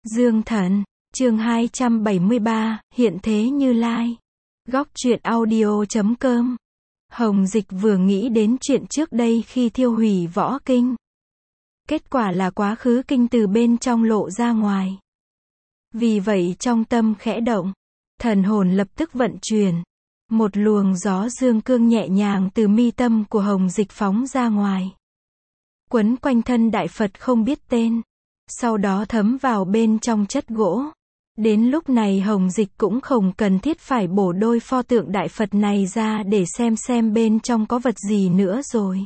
Dương Thần, chương 273, hiện thế Như Lai. Góc truyện audio.com. Hồng Dịch vừa nghĩ đến chuyện trước đây khi thiêu hủy võ kinh. Kết quả là quá khứ kinh từ bên trong lộ ra ngoài. Vì vậy trong tâm khẽ động, thần hồn lập tức vận chuyển. Một luồng gió dương cương nhẹ nhàng từ mi tâm của Hồng Dịch phóng ra ngoài. Quấn quanh thân Đại Phật không biết tên. Sau đó thấm vào bên trong chất gỗ. Đến lúc này Hồng Dịch cũng không cần thiết phải bổ đôi pho tượng Đại Phật này ra để xem bên trong có vật gì nữa rồi.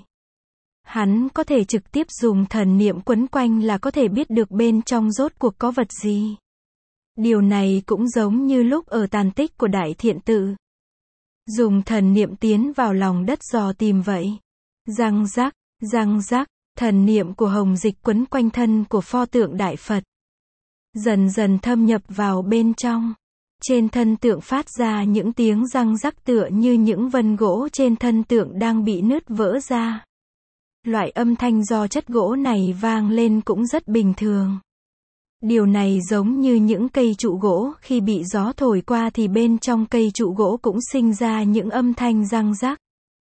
Hắn có thể trực tiếp dùng thần niệm quấn quanh là có thể biết được bên trong rốt cuộc có vật gì. Điều này cũng giống như lúc ở tàn tích của Đại Thiện Tự. Dùng thần niệm tiến vào lòng đất dò tìm vậy. Răng rắc, thần niệm của Hồng Dịch quấn quanh thân của pho tượng Đại Phật. Dần dần thâm nhập vào bên trong. Trên thân tượng phát ra những tiếng răng rắc tựa như những vân gỗ trên thân tượng đang bị nứt vỡ ra. Loại âm thanh do chất gỗ này vang lên cũng rất bình thường. Điều này giống như những cây trụ gỗ khi bị gió thổi qua thì bên trong cây trụ gỗ cũng sinh ra những âm thanh răng rắc.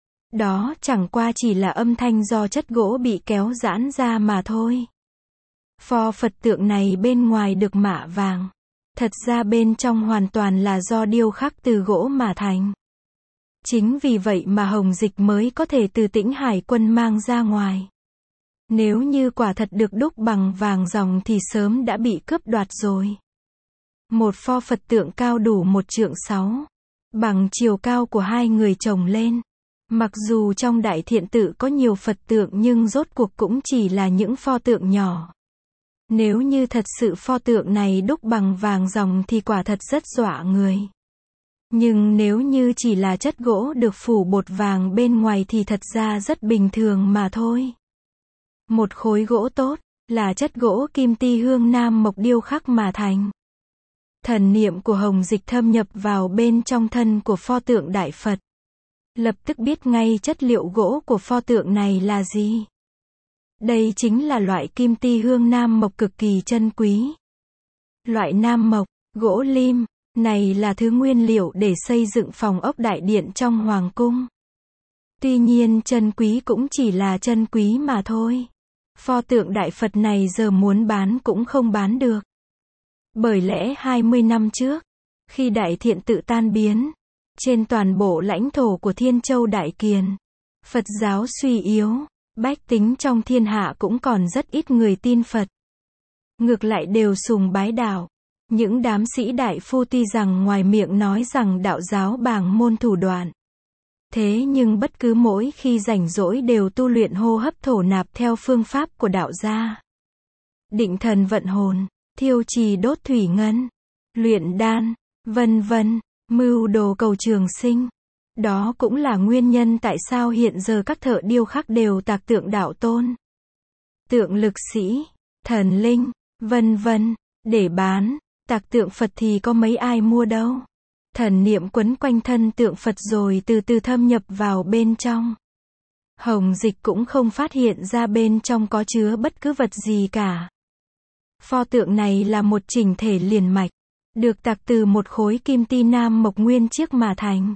Đó chẳng qua chỉ là âm thanh do chất gỗ bị kéo giãn ra mà thôi. Pho Phật tượng này bên ngoài được mạ vàng. Thật ra bên trong hoàn toàn là do điêu khắc từ gỗ mà thành. Chính vì vậy mà Hồng Dịch mới có thể từ Tĩnh Hải Quân mang ra ngoài. Nếu như quả thật được đúc bằng vàng ròng thì sớm đã bị cướp đoạt rồi. Một pho Phật tượng cao đủ 1,6 trượng, bằng chiều cao của hai người chồng lên. Mặc dù trong Đại Thiện Tự có nhiều Phật tượng nhưng rốt cuộc cũng chỉ là những pho tượng nhỏ. Nếu như thật sự pho tượng này đúc bằng vàng ròng thì quả thật rất dọa người. Nhưng nếu như chỉ là chất gỗ được phủ bột vàng bên ngoài thì thật ra rất bình thường mà thôi. Một khối gỗ tốt, là chất gỗ kim ti hương nam mộc điêu khắc mà thành. Thần niệm của Hồng Dịch thâm nhập vào bên trong thân của pho tượng Đại Phật. Lập tức biết ngay chất liệu gỗ của pho tượng này là gì. Đây chính là loại kim ti hương nam mộc cực kỳ chân quý. Loại nam mộc, gỗ lim, này là thứ nguyên liệu để xây dựng phòng ốc đại điện trong hoàng cung. Tuy nhiên chân quý cũng chỉ là chân quý mà thôi. Pho tượng Đại Phật này giờ muốn bán cũng không bán được. Bởi lẽ 20 năm trước, khi Đại Thiện Tự tan biến, trên toàn bộ lãnh thổ của Thiên Châu Đại Kiền, Phật giáo suy yếu, bách tính trong thiên hạ cũng còn rất ít người tin Phật. Ngược lại đều sùng bái đạo. Những đám sĩ đại phu tuy rằng ngoài miệng nói rằng đạo giáo bàng môn thủ đoạn. Thế nhưng bất cứ mỗi khi rảnh rỗi đều tu luyện hô hấp thổ nạp theo phương pháp của đạo gia. Định thần vận hồn, thiêu trì đốt thủy ngân, luyện đan, vân vân, mưu đồ cầu trường sinh. Đó cũng là nguyên nhân tại sao hiện giờ các thợ điêu khắc đều tạc tượng đạo tôn, tượng lực sĩ, thần linh, vân vân, để bán. Tạc tượng Phật thì có mấy ai mua đâu. Thần niệm quấn quanh thân tượng Phật rồi từ từ thâm nhập vào bên trong. Hồng Dịch cũng không phát hiện ra bên trong có chứa bất cứ vật gì cả. Pho tượng này là một chỉnh thể liền mạch, được tạc từ một khối kim ti nam mộc nguyên chiếc mà thành.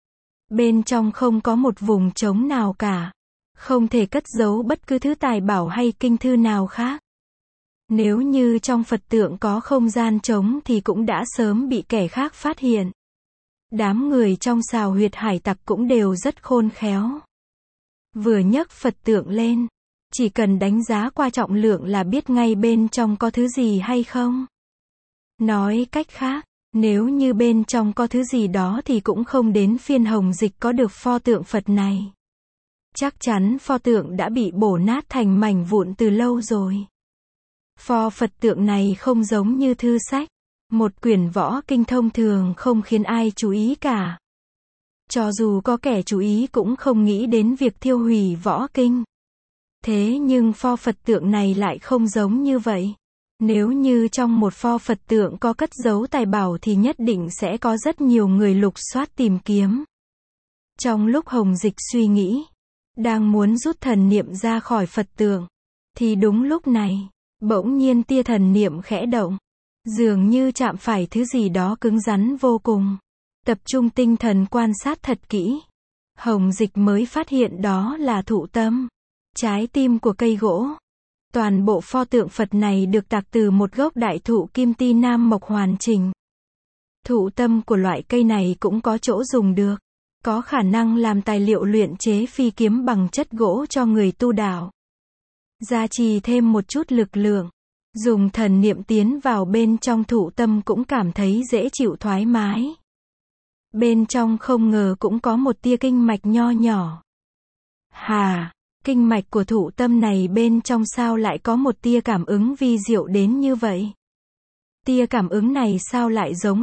Bên trong không có một vùng trống nào cả. Không thể cất giấu bất cứ thứ tài bảo hay kinh thư nào khác. Nếu như trong Phật tượng có không gian trống thì cũng đã sớm bị kẻ khác phát hiện. Đám người trong xào huyệt hải tặc cũng đều rất khôn khéo. Vừa nhấc Phật tượng lên, chỉ cần đánh giá qua trọng lượng là biết ngay bên trong có thứ gì hay không. Nói cách khác, nếu như bên trong có thứ gì đó thì cũng không đến phiên Hồng Dịch có được pho tượng Phật này. Chắc chắn pho tượng đã bị bổ nát thành mảnh vụn từ lâu rồi. Pho Phật tượng này không giống như thư sách, một quyển võ kinh thông thường không khiến ai chú ý cả. Cho dù có kẻ chú ý cũng không nghĩ đến việc thiêu hủy võ kinh. Thế nhưng pho Phật tượng này lại không giống như vậy. Nếu như trong một pho Phật tượng có cất giấu tài bảo thì nhất định sẽ có rất nhiều người lục soát tìm kiếm. Trong lúc Hồng Dịch suy nghĩ, đang muốn rút thần niệm ra khỏi Phật tượng, thì đúng lúc này, bỗng nhiên tia thần niệm khẽ động. Dường như chạm phải thứ gì đó cứng rắn vô cùng. Tập trung tinh thần quan sát thật kỹ. Hồng Dịch mới phát hiện đó là thụ tâm, trái tim của cây gỗ. Toàn bộ pho tượng Phật này được tạc từ một gốc đại thụ kim ti nam mộc hoàn chỉnh. Thụ tâm của loại cây này cũng có chỗ dùng được, có khả năng làm tài liệu luyện chế phi kiếm bằng chất gỗ cho người tu đạo. Gia trì thêm một chút lực lượng, dùng thần niệm tiến vào bên trong thụ tâm cũng cảm thấy dễ chịu thoải mái. Bên trong không ngờ cũng có một tia kinh mạch nho nhỏ. Kinh mạch của thụ tâm này bên trong sao lại có một tia cảm ứng vi diệu đến như vậy? Tia cảm ứng này sao lại giống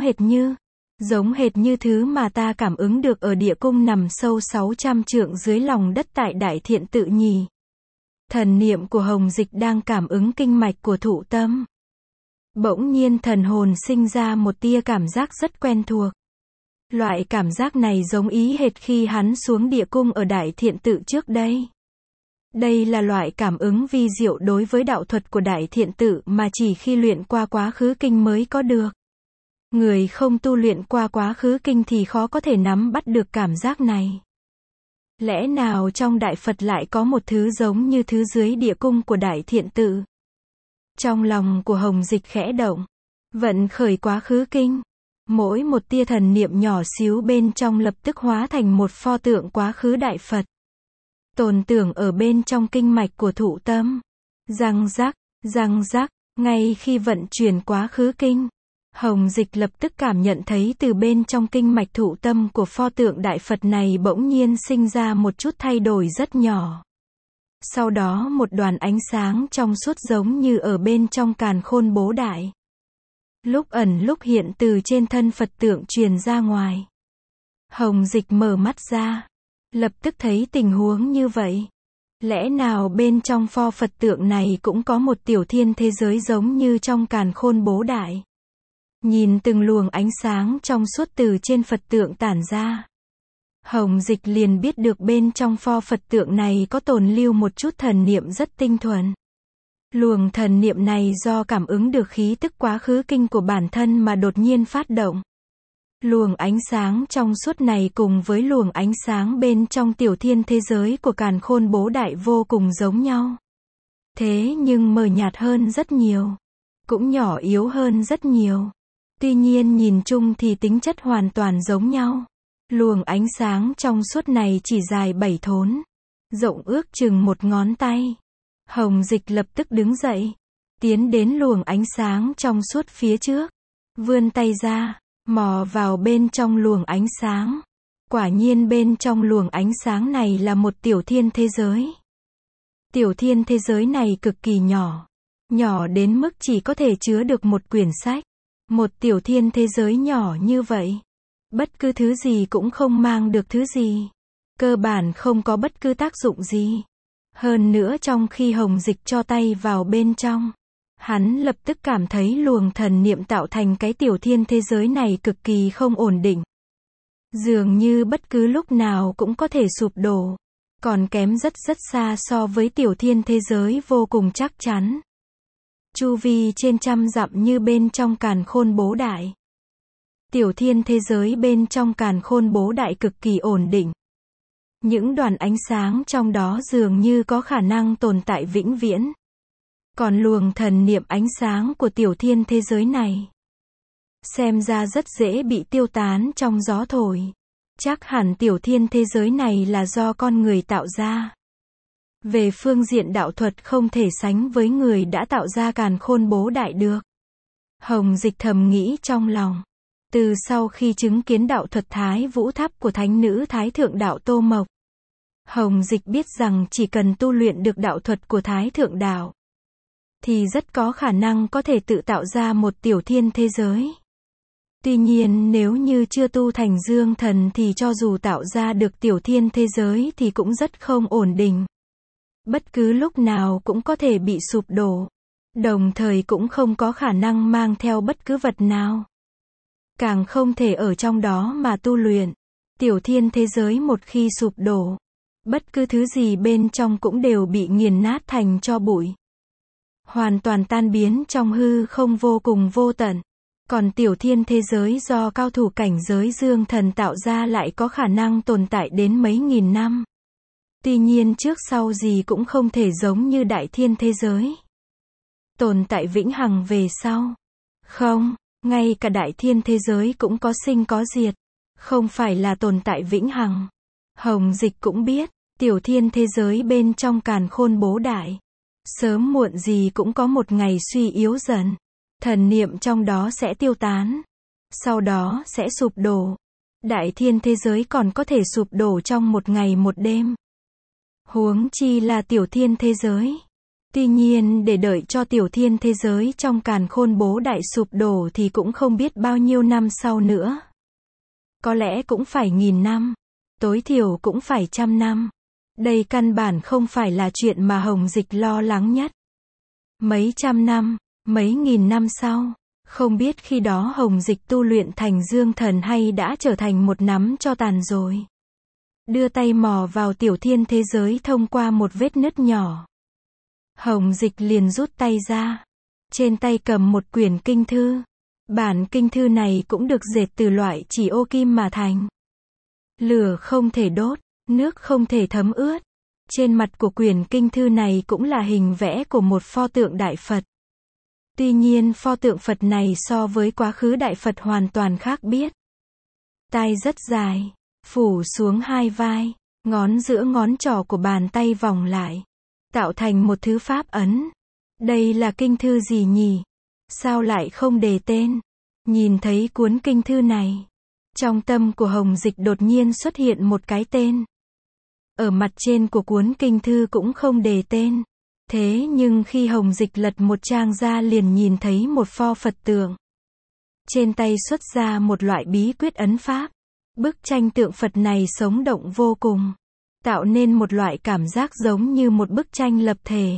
hệt như thứ mà ta cảm ứng được ở địa cung nằm sâu 600 trượng dưới lòng đất tại Đại Thiện Tự nhỉ? Thần niệm của Hồng Dịch đang cảm ứng kinh mạch của thụ tâm. Bỗng nhiên thần hồn sinh ra một tia cảm giác rất quen thuộc. Loại cảm giác này giống ý hệt khi hắn xuống địa cung ở Đại Thiện Tự trước đây. Đây là loại cảm ứng vi diệu đối với đạo thuật của Đại Thiện Tự mà chỉ khi luyện qua quá khứ kinh mới có được. Người không tu luyện qua quá khứ kinh thì khó có thể nắm bắt được cảm giác này. Lẽ nào trong Đại Phật lại có một thứ giống như thứ dưới địa cung của Đại Thiện Tự? Trong lòng của Hồng Dịch khẽ động, vận khởi quá khứ kinh. Mỗi một tia thần niệm nhỏ xíu bên trong lập tức hóa thành một pho tượng quá khứ Đại Phật. Tồn tưởng ở bên trong kinh mạch của thụ tâm. Răng rắc, ngay khi vận chuyển quá khứ kinh, Hồng Dịch lập tức cảm nhận thấy từ bên trong kinh mạch thụ tâm của pho tượng Đại Phật này bỗng nhiên sinh ra một chút thay đổi rất nhỏ. Sau đó một đoàn ánh sáng trong suốt giống như ở bên trong càn khôn bố đại. Lúc ẩn lúc hiện từ trên thân Phật tượng truyền ra ngoài. Hồng Dịch mở mắt ra, lập tức thấy tình huống như vậy. Lẽ nào bên trong pho Phật tượng này cũng có một tiểu thiên thế giới giống như trong càn khôn bố đại? Nhìn từng luồng ánh sáng trong suốt từ trên Phật tượng tản ra, Hồng Dịch liền biết được bên trong pho Phật tượng này có tồn lưu một chút thần niệm rất tinh thuần. Luồng thần niệm này do cảm ứng được khí tức quá khứ kinh của bản thân mà đột nhiên phát động. Luồng ánh sáng trong suốt này cùng với luồng ánh sáng bên trong tiểu thiên thế giới của càn khôn bố đại vô cùng giống nhau. Thế nhưng mờ nhạt hơn rất nhiều, cũng nhỏ yếu hơn rất nhiều. Tuy nhiên nhìn chung thì tính chất hoàn toàn giống nhau. Luồng ánh sáng trong suốt này chỉ dài 7 thốn, rộng ước chừng 1 ngón tay. Hồng Dịch lập tức đứng dậy, tiến đến luồng ánh sáng trong suốt phía trước, vươn tay ra, mò vào bên trong luồng ánh sáng. Quả nhiên bên trong luồng ánh sáng này là một tiểu thiên thế giới. Tiểu thiên thế giới này cực kỳ nhỏ, nhỏ đến mức chỉ có thể chứa được một quyển sách. Một tiểu thiên thế giới nhỏ như vậy, bất cứ thứ gì cũng không mang được thứ gì. Cơ bản không có bất cứ tác dụng gì. Hơn nữa trong khi Hồng Dịch cho tay vào bên trong, hắn lập tức cảm thấy luồng thần niệm tạo thành cái tiểu thiên thế giới này cực kỳ không ổn định. Dường như bất cứ lúc nào cũng có thể sụp đổ, còn kém rất xa so với tiểu thiên thế giới vô cùng chắc chắn. Chu vi trên trăm dặm như bên trong càn khôn bố đại. Tiểu thiên thế giới bên trong càn khôn bố đại cực kỳ ổn định. Những đoàn ánh sáng trong đó dường như có khả năng tồn tại vĩnh viễn. Còn luồng thần niệm ánh sáng của tiểu thiên thế giới này, xem ra rất dễ bị tiêu tán trong gió thổi. Chắc hẳn tiểu thiên thế giới này là do con người tạo ra. Về phương diện đạo thuật không thể sánh với người đã tạo ra càn khôn bố đại được. Hồng Dịch thầm nghĩ trong lòng. Từ sau khi chứng kiến đạo thuật Thái Vũ Tháp của thánh nữ Thái Thượng Đạo Tô Mộc, Hồng Dịch biết rằng chỉ cần tu luyện được đạo thuật của Thái Thượng Đạo, thì rất có khả năng có thể tự tạo ra một tiểu thiên thế giới. Tuy nhiên nếu như chưa tu thành dương thần thì cho dù tạo ra được tiểu thiên thế giới thì cũng rất không ổn định. Bất cứ lúc nào cũng có thể bị sụp đổ, đồng thời cũng không có khả năng mang theo bất cứ vật nào. Càng không thể ở trong đó mà tu luyện. Tiểu thiên thế giới một khi sụp đổ, bất cứ thứ gì bên trong cũng đều bị nghiền nát thành tro bụi. hoàn toàn tan biến trong hư không vô cùng vô tận. Còn tiểu thiên thế giới do cao thủ cảnh giới dương thần tạo ra lại có khả năng tồn tại đến mấy nghìn năm. Tuy nhiên trước sau gì cũng không thể giống như đại thiên thế giới. Tồn tại vĩnh hằng về sau. Không, ngay cả đại thiên thế giới cũng có sinh có diệt. Không phải là tồn tại vĩnh hằng. Hồng Dịch cũng biết, tiểu thiên thế giới bên trong càn khôn bố đại. Sớm muộn gì cũng có một ngày suy yếu dần. Thần niệm trong đó sẽ tiêu tán. Sau đó sẽ sụp đổ. Đại thiên thế giới còn có thể sụp đổ trong một ngày một đêm. Huống chi là tiểu thiên thế giới. Tuy nhiên để đợi cho tiểu thiên thế giới trong càn khôn bố đại sụp đổ thì cũng không biết bao nhiêu năm sau nữa. Có lẽ cũng phải 1000 năm. Tối thiểu cũng phải 100 năm. Đây căn bản không phải là chuyện mà Hồng Dịch lo lắng nhất. Mấy trăm năm, mấy nghìn năm sau, không biết khi đó Hồng Dịch tu luyện thành dương thần hay đã trở thành một nắm tro tàn rồi. Đưa tay mò vào tiểu thiên thế giới thông qua một vết nứt nhỏ. Hồng Dịch liền rút tay ra. Trên tay cầm một quyển kinh thư. Bản kinh thư này cũng được dệt từ loại chỉ ô kim mà thành. Lửa không thể đốt, nước không thể thấm ướt. Trên mặt của quyển kinh thư này cũng là hình vẽ của một pho tượng Đại Phật. Tuy nhiên pho tượng Phật này so với quá khứ Đại Phật hoàn toàn khác biệt. Tai rất dài, phủ xuống hai vai, ngón giữa ngón trỏ của bàn tay vòng lại, tạo thành một thứ pháp ấn. Đây là kinh thư gì nhỉ? Sao lại không đề tên? Nhìn thấy cuốn kinh thư này, trong tâm của Hồng Dịch đột nhiên xuất hiện một cái tên. Ở mặt trên của cuốn kinh thư cũng không đề tên. Thế nhưng khi Hồng Dịch lật một trang ra liền nhìn thấy một pho Phật tượng. Trên tay xuất ra một loại bí quyết ấn pháp. Bức tranh tượng Phật này sống động vô cùng. Tạo nên một loại cảm giác giống như một bức tranh lập thể.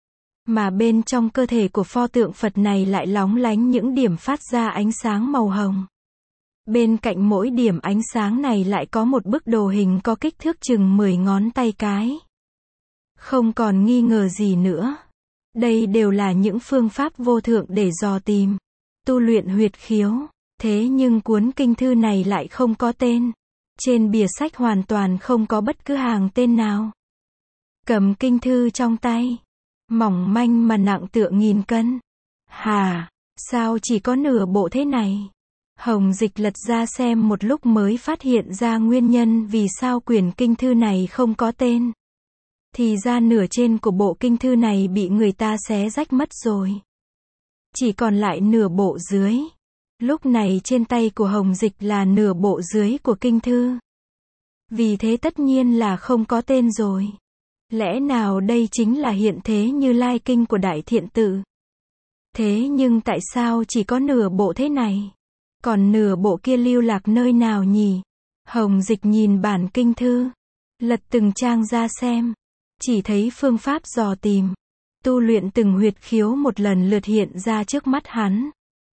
Mà bên trong cơ thể của pho tượng Phật này lại lóng lánh những điểm phát ra ánh sáng màu hồng. Bên cạnh mỗi điểm ánh sáng này lại có một bức đồ hình có kích thước chừng 10 ngón tay cái. Không còn nghi ngờ gì nữa. Đây đều là những phương pháp vô thượng để dò tìm, tu luyện huyệt khiếu. Thế nhưng cuốn kinh thư này lại không có tên. Trên bìa sách hoàn toàn không có bất cứ hàng tên nào. Cầm kinh thư trong tay. Mỏng manh mà nặng tựa 1000 cân. Hà, sao chỉ có nửa bộ thế này? Hồng Dịch lật ra xem một lúc mới phát hiện ra nguyên nhân vì sao quyển kinh thư này không có tên. Thì ra nửa trên của bộ kinh thư này bị người ta xé rách mất rồi. Chỉ còn lại nửa bộ dưới. Lúc này trên tay của Hồng Dịch là nửa bộ dưới của kinh thư. Vì thế tất nhiên là không có tên rồi. Lẽ nào đây chính là hiện thế Như Lai kinh của Đại Thiện Tự? Thế nhưng tại sao chỉ có nửa bộ thế này? Còn nửa bộ kia lưu lạc nơi nào nhỉ? Hồng Dịch nhìn bản kinh thư, lật từng trang ra xem, chỉ thấy phương pháp dò tìm, tu luyện từng huyệt khiếu một lần lượt hiện ra trước mắt hắn.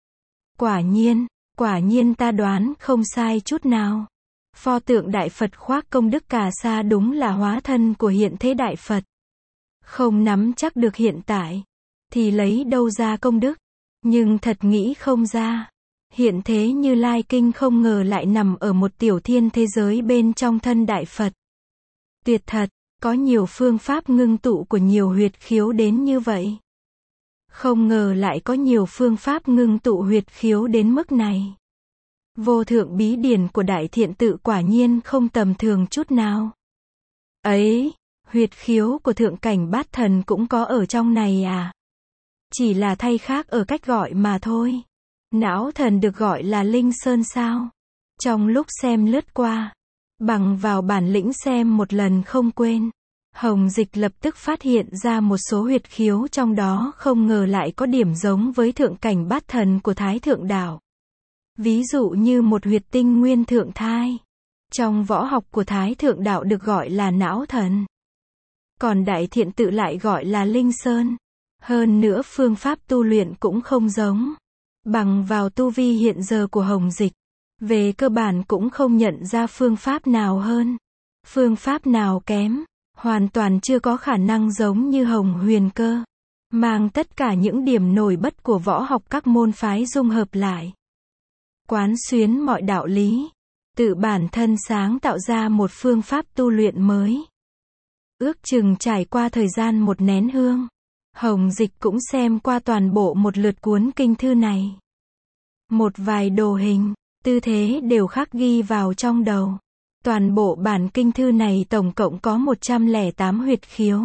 Quả nhiên ta đoán không sai chút nào. Pho tượng Đại Phật khoác công đức Cà Sa đúng là hóa thân của hiện thế Đại Phật. Không nắm chắc được hiện tại, thì lấy đâu ra công đức? Nhưng thật nghĩ không ra. Hiện thế Như Lai kinh không ngờ lại nằm ở một tiểu thiên thế giới bên trong thân Đại Phật. Tuyệt thật, có nhiều phương pháp ngưng tụ của nhiều huyệt khiếu đến như vậy. Không ngờ lại có nhiều phương pháp ngưng tụ huyệt khiếu đến mức này. Vô thượng bí điển của Đại Thiện Tự quả nhiên không tầm thường chút nào. Ấy, huyệt khiếu của thượng cảnh bát thần cũng có ở trong này à? Chỉ là thay khác ở cách gọi mà thôi. Não thần được gọi là Linh Sơn sao? Trong lúc xem lướt qua, bằng vào bản lĩnh xem một lần không quên, Hồng Dịch lập tức phát hiện ra một số huyệt khiếu trong đó không ngờ lại có điểm giống với thượng cảnh bát thần của Thái Thượng Đạo. Ví dụ như một huyệt tinh nguyên thượng thai. Trong võ học của Thái Thượng Đạo được gọi là não thần. Còn Đại Thiện Tự lại gọi là Linh Sơn. Hơn nữa phương pháp tu luyện cũng không giống. Bằng vào tu vi hiện giờ của Hồng Dịch, về cơ bản cũng không nhận ra phương pháp nào hơn, phương pháp nào kém, hoàn toàn chưa có khả năng giống như Hồng Huyền Cơ. mang tất cả những điểm nổi bật của võ học các môn phái dung hợp lại. Quán xuyến mọi đạo lý, tự bản thân sáng tạo ra một phương pháp tu luyện mới. Ước chừng trải qua thời gian một nén hương, Hồng Dịch cũng xem qua toàn bộ một lượt cuốn kinh thư này. Một vài đồ hình, tư thế đều khắc ghi vào trong đầu. Toàn bộ bản kinh thư này tổng cộng có 108 huyệt khiếu.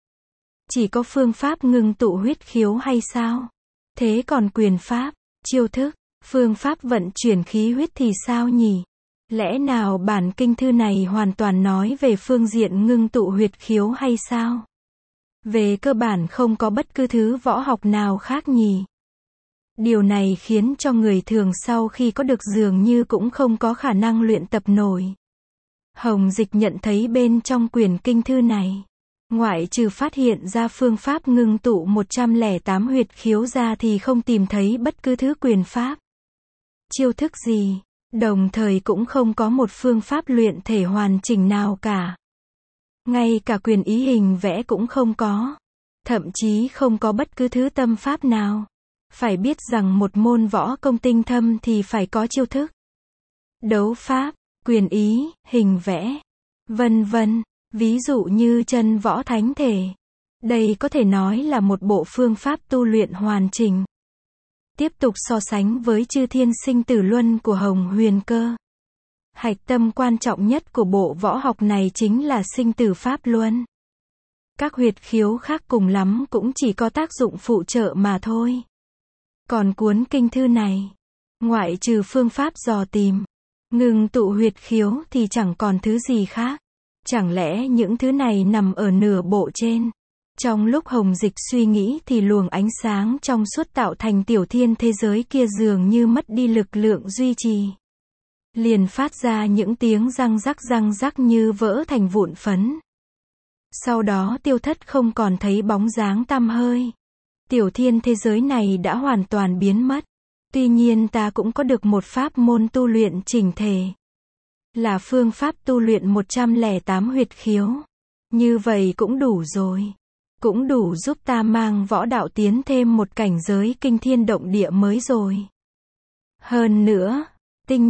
Chỉ có phương pháp ngưng tụ huyết khiếu hay sao? Thế còn quyền pháp, chiêu thức, phương pháp vận chuyển khí huyết thì sao nhỉ? Lẽ nào bản kinh thư này hoàn toàn nói về phương diện ngưng tụ huyệt khiếu hay sao? Về cơ bản không có bất cứ thứ võ học nào khác nhỉ? Điều này khiến cho người thường sau khi có được dường như cũng không có khả năng luyện tập nổi. Hồng Dịch nhận thấy bên trong quyển kinh thư này, ngoại trừ phát hiện ra phương pháp ngưng tụ 108 huyệt khiếu ra thì không tìm thấy bất cứ thứ quyền pháp, chiêu thức gì, đồng thời cũng không có một phương pháp luyện thể hoàn chỉnh nào cả. Ngay cả quyền ý hình vẽ cũng không có, thậm chí không có bất cứ thứ tâm pháp nào. Phải biết rằng một môn võ công tinh thâm thì phải có chiêu thức, đấu pháp, quyền ý, hình vẽ, vân vân. Ví dụ như chân võ thánh thể. Đây có thể nói là một bộ phương pháp tu luyện hoàn chỉnh. Tiếp tục so sánh với chư thiên sinh tử luân của Hồng Huyền Cơ. Hạch tâm quan trọng nhất của bộ võ học này chính là sinh tử pháp luân. Các huyệt khiếu khác cùng lắm cũng chỉ có tác dụng phụ trợ mà thôi. Còn cuốn kinh thư này, ngoại trừ phương pháp dò tìm, ngưng tụ huyệt khiếu thì chẳng còn thứ gì khác. Chẳng lẽ những thứ này nằm ở nửa bộ trên? Trong lúc Hồng Dịch suy nghĩ thì luồng ánh sáng trong suốt tạo thành tiểu thiên thế giới kia dường như mất đi lực lượng duy trì. Liền phát ra những tiếng răng rắc như vỡ thành vụn phấn. Sau đó tiêu thất không còn thấy bóng dáng tăm hơi. Tiểu thiên thế giới này đã hoàn toàn biến mất. Tuy nhiên ta cũng có được một pháp môn tu luyện chỉnh thể. Là phương pháp tu luyện 108 huyệt khiếu. Như vậy cũng đủ rồi. Cũng đủ giúp ta mang võ đạo tiến thêm một cảnh giới kinh thiên động địa mới rồi. Hơn nữa, Tinh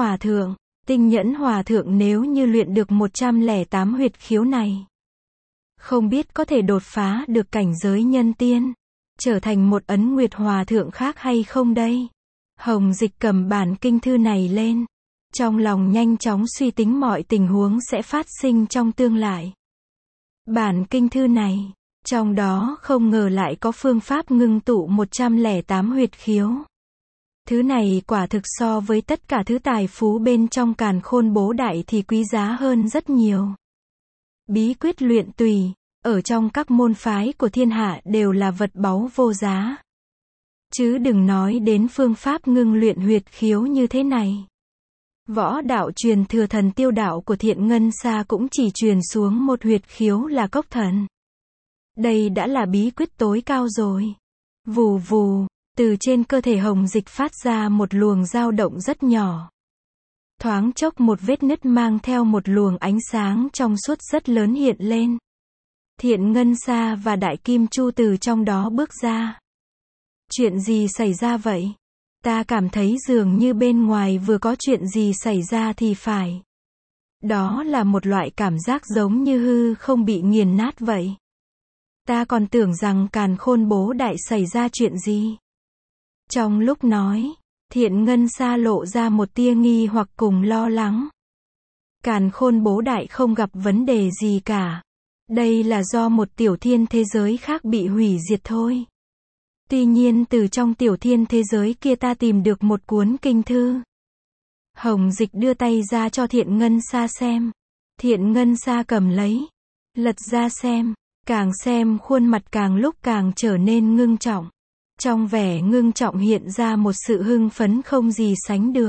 Nhẫn Hòa Thượng nếu như luyện được 108 huyệt khiếu này, không biết có thể đột phá được cảnh giới nhân tiên, trở thành một Ấn Nguyệt Hòa Thượng khác hay không đây? Hồng Dịch cầm bản kinh thư này lên. Trong lòng nhanh chóng suy tính mọi tình huống sẽ phát sinh trong tương lai. Bản kinh thư này, trong đó không ngờ lại có phương pháp ngưng tụ 108 huyệt khiếu. Thứ này quả thực so với tất cả thứ tài phú bên trong Càn Khôn Bố Đại thì quý giá hơn rất nhiều. Bí quyết luyện tùy, ở trong các môn phái của thiên hạ đều là vật báu vô giá. Chứ đừng nói đến phương pháp ngưng luyện huyệt khiếu như thế này. Võ đạo truyền thừa Thần Tiêu đạo của Thiện Ngân Sa cũng chỉ truyền xuống một huyệt khiếu là Cốc Thần. Đây đã là bí quyết tối cao rồi. Vù vù, từ trên cơ thể Hồng Dịch phát ra một luồng dao động rất nhỏ. Thoáng chốc một vết nứt mang theo một luồng ánh sáng trong suốt rất lớn hiện lên. Thiện Ngân Sa và Đại Kim Chu từ trong đó bước ra. Chuyện gì xảy ra vậy? Ta cảm thấy dường như bên ngoài vừa có chuyện gì xảy ra thì phải. Đó là một loại cảm giác giống như hư không bị nghiền nát vậy. Ta còn tưởng rằng Càn Khôn Bố Đại xảy ra chuyện gì. Trong lúc nói, Thiện Ngân Sa lộ ra một tia nghi hoặc cùng lo lắng. Càn Khôn Bố Đại không gặp vấn đề gì cả. Đây là do một tiểu thiên thế giới khác bị hủy diệt thôi. Tuy nhiên từ trong tiểu thiên thế giới kia ta tìm được một cuốn kinh thư. Hồng Dịch đưa tay ra cho Thiện Ngân Sa xem. Thiện Ngân Sa cầm lấy, lật ra xem khuôn mặt càng lúc càng trở nên ngưng trọng. Trong vẻ ngưng trọng hiện ra một sự hưng phấn không gì sánh được.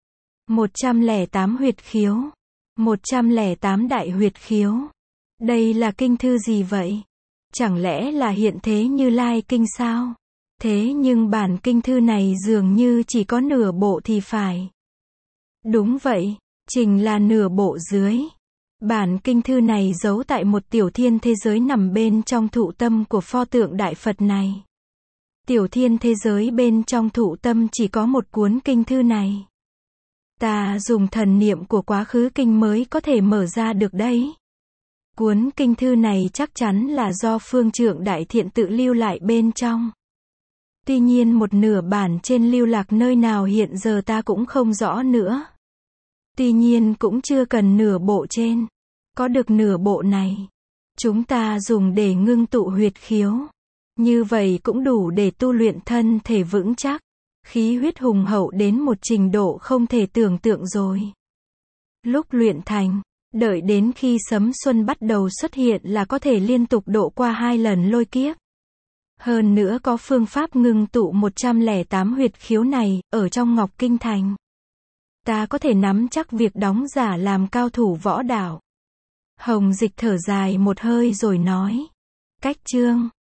108 huyệt khiếu. 108 đại huyệt khiếu. Đây là kinh thư gì vậy? Chẳng lẽ là hiện thế Như Lai kinh sao? Thế nhưng bản kinh thư này dường như chỉ có nửa bộ thì phải. Đúng vậy, trình là nửa bộ dưới. Bản kinh thư này giấu tại một tiểu thiên thế giới nằm bên trong thụ tâm của pho tượng Đại Phật này. Tiểu thiên thế giới bên trong thụ tâm chỉ có một cuốn kinh thư này. Ta dùng thần niệm của quá khứ kinh mới có thể mở ra được đấy. Cuốn kinh thư này chắc chắn là do Phương Trượng Đại Thiện tự lưu lại bên trong. Tuy nhiên một nửa bản trên lưu lạc nơi nào hiện giờ ta cũng không rõ nữa. Tuy nhiên cũng chưa cần nửa bộ trên. Có được nửa bộ này, chúng ta dùng để ngưng tụ huyệt khiếu. Như vậy cũng đủ để tu luyện thân thể vững chắc. Khí huyết hùng hậu đến một trình độ không thể tưởng tượng rồi. Lúc luyện thành, đợi đến khi sấm xuân bắt đầu xuất hiện là có thể liên tục độ qua 2 lần lôi kiếp. Hơn nữa có phương pháp ngưng tụ 108 huyệt khiếu này, ở trong Ngọc Kinh Thành. Ta có thể nắm chắc việc đóng giả làm cao thủ võ đạo. Hồng Dịch thở dài một hơi rồi nói. Cách chương